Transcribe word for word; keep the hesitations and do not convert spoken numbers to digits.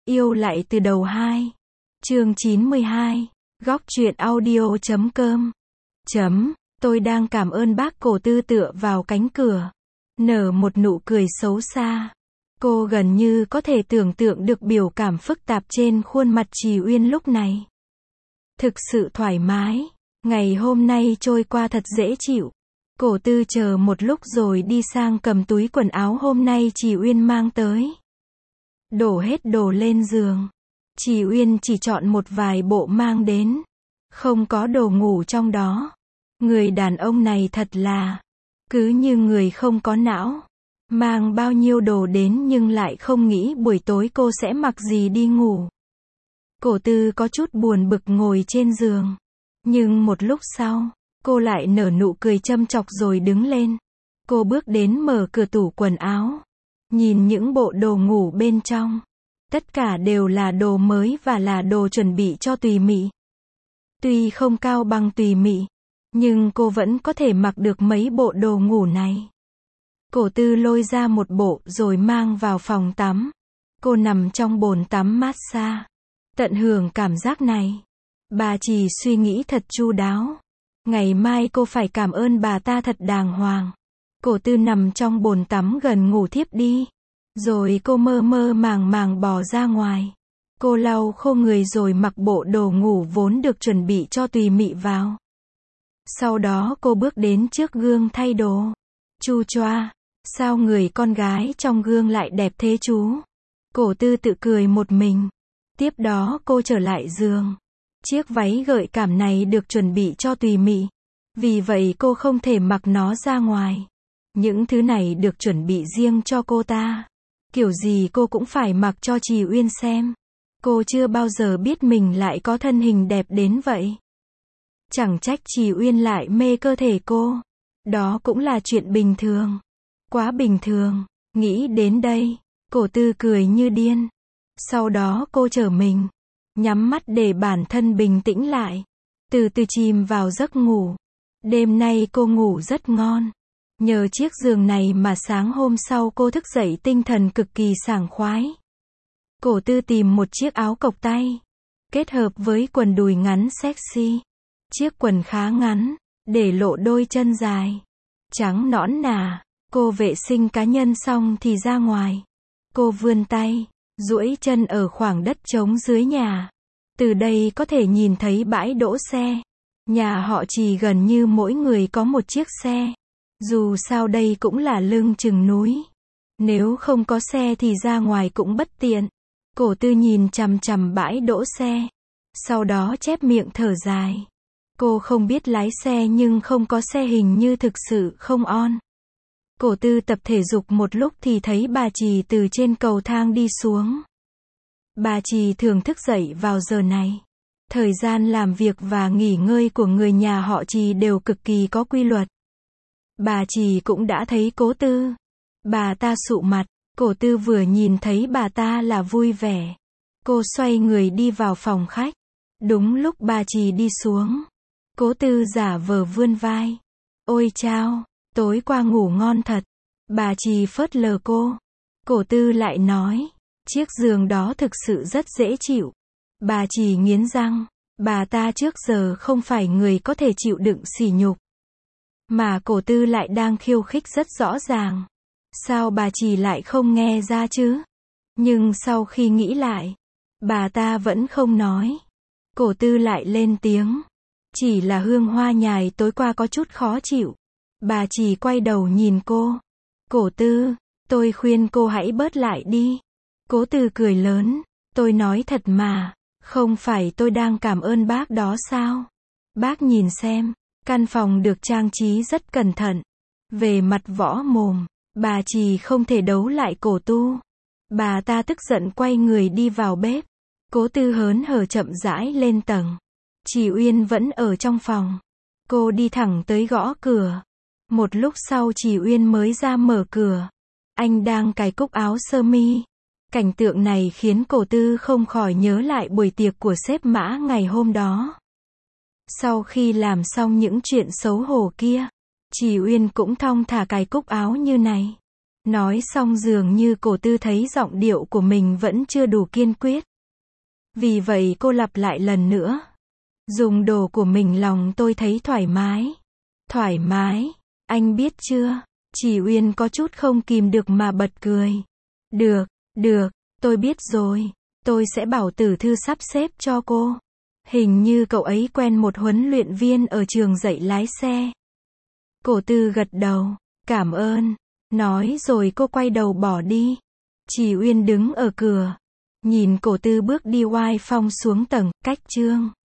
Yêu lại từ đầu hai. Chương chín mươi hai. Góc truyện audio chấm com. Chấm. Tôi đang cảm ơn bác. Cổ Tư tựa vào cánh cửa, nở một nụ cười xấu xa. Cô gần như có thể tưởng tượng được biểu cảm phức tạp trên khuôn mặt Trì Uyên lúc này. Thực sự thoải mái. Ngày hôm nay trôi qua thật dễ chịu. Cổ Tư chờ một lúc rồi đi sang cầm túi quần áo hôm nay Trì Uyên mang tới. Đổ hết đồ lên giường. Trì Uyên chỉ chọn một vài bộ mang đến. Không có đồ ngủ trong đó. Người đàn ông này thật là, cứ như người không có não. Mang bao nhiêu đồ đến nhưng lại không nghĩ buổi tối cô sẽ mặc gì đi ngủ. Cổ Tư có chút buồn bực ngồi trên giường. Nhưng một lúc sau, cô lại nở nụ cười châm chọc rồi đứng lên. Cô bước đến mở cửa tủ quần áo. Nhìn những bộ đồ ngủ bên trong. Tất cả đều là đồ mới và là đồ chuẩn bị cho Tùy Mị. Tuy không cao bằng Tùy Mị, nhưng cô vẫn có thể mặc được mấy bộ đồ ngủ này. Cổ Tư lôi ra một bộ rồi mang vào phòng tắm. Cô nằm trong bồn tắm massage, tận hưởng cảm giác này. Bà Trì suy nghĩ thật chu đáo. Ngày mai cô phải cảm ơn bà ta thật đàng hoàng. Cổ Tư nằm trong bồn tắm gần ngủ thiếp đi. Rồi cô mơ mơ màng màng bò ra ngoài. Cô lau khô người rồi mặc bộ đồ ngủ vốn được chuẩn bị cho Tùy Mị vào. Sau đó cô bước đến trước gương thay đồ. Chu choa, sao người con gái trong gương lại đẹp thế chú? Cổ Tư tự cười một mình. Tiếp đó cô trở lại giường. Chiếc váy gợi cảm này được chuẩn bị cho Tùy Mị. Vì vậy cô không thể mặc nó ra ngoài. Những thứ này được chuẩn bị riêng cho cô ta. Kiểu gì cô cũng phải mặc cho Trì Uyên xem. Cô chưa bao giờ biết mình lại có thân hình đẹp đến vậy. Chẳng trách Trì Uyên lại mê cơ thể cô. Đó cũng là chuyện bình thường. Quá bình thường. Nghĩ đến đây, Cổ Tư cười như điên. Sau đó cô trở mình, nhắm mắt để bản thân bình tĩnh lại. Từ từ chìm vào giấc ngủ. Đêm nay cô ngủ rất ngon. Nhờ chiếc giường này mà sáng hôm sau cô thức dậy tinh thần cực kỳ sảng khoái. Cổ Tư tìm một chiếc áo cộc tay, kết hợp với quần đùi ngắn sexy. Chiếc quần khá ngắn, để lộ đôi chân dài, trắng nõn nà. Cô vệ sinh cá nhân xong thì ra ngoài. Cô vươn tay, duỗi chân ở khoảng đất trống dưới nhà. Từ đây có thể nhìn thấy bãi đỗ xe. Nhà họ Trì gần như mỗi người có một chiếc xe. Dù sao đây cũng là lưng chừng núi. Nếu không có xe thì ra ngoài cũng bất tiện. Cổ Tư nhìn chằm chằm bãi đỗ xe. Sau đó chép miệng thở dài. Cô không biết lái xe nhưng không có xe hình như thực sự không on. Cổ Tư tập thể dục một lúc thì thấy bà Trì từ trên cầu thang đi xuống. Bà Trì thường thức dậy vào giờ này. Thời gian làm việc và nghỉ ngơi của người nhà họ Trì đều cực kỳ có quy luật. Bà Trì cũng đã thấy Cố Tư. Bà ta sụ mặt. Cổ Tư vừa nhìn thấy bà ta là vui vẻ. Cô xoay người đi vào phòng khách. Đúng lúc bà Trì đi xuống, Cố Tư giả vờ vươn vai. Ôi chao, tối qua ngủ ngon thật. Bà Trì phớt lờ cô. Cổ Tư lại nói, chiếc giường đó thực sự rất dễ chịu. Bà Trì nghiến răng. Bà ta trước giờ không phải người có thể chịu đựng sỉ nhục. Mà Cổ Tư lại đang khiêu khích rất rõ ràng. Sao bà Trì lại không nghe ra chứ? Nhưng sau khi nghĩ lại, bà ta vẫn không nói. Cổ Tư lại lên tiếng. Chỉ là hương hoa nhài tối qua có chút khó chịu. Bà Trì quay đầu nhìn cô. Cổ Tư, tôi khuyên cô hãy bớt lại đi. Cố Tư cười lớn. Tôi nói thật mà, không phải tôi đang cảm ơn bác đó sao? Bác nhìn xem, căn phòng được trang trí rất cẩn thận. Về mặt võ mồm, bà Trì không thể đấu lại Cổ Tu. Bà ta tức giận quay người đi vào bếp. Cố Tư hớn hở chậm rãi lên tầng. Trì Uyên vẫn ở trong phòng. Cô đi thẳng tới gõ cửa. Một lúc sau Trì Uyên mới ra mở cửa. Anh đang cài cúc áo sơ mi. Cảnh tượng này khiến Cổ Tư không khỏi nhớ lại buổi tiệc của sếp Mã ngày hôm đó. Sau khi làm xong những chuyện xấu hổ kia, Trì Uyên cũng thong thả cài cúc áo như này. Nói xong dường như cổ tư thấy giọng điệu của mình vẫn chưa đủ kiên quyết. Vì vậy cô lặp lại lần nữa. Dùng đồ của mình lòng tôi thấy thoải mái. Thoải mái, anh biết chưa? Chỉ Uyên có chút không kìm được mà bật cười. Được, được, tôi biết rồi. Tôi sẽ bảo Tử Thư sắp xếp cho cô. Hình như cậu ấy quen một huấn luyện viên ở trường dạy lái xe. Cổ tư gật đầu. Cảm ơn. Nói rồi cô quay đầu bỏ đi. Chỉ Uyên đứng ở cửa. Nhìn cổ tư bước đi oai phong xuống tầng, cách Trương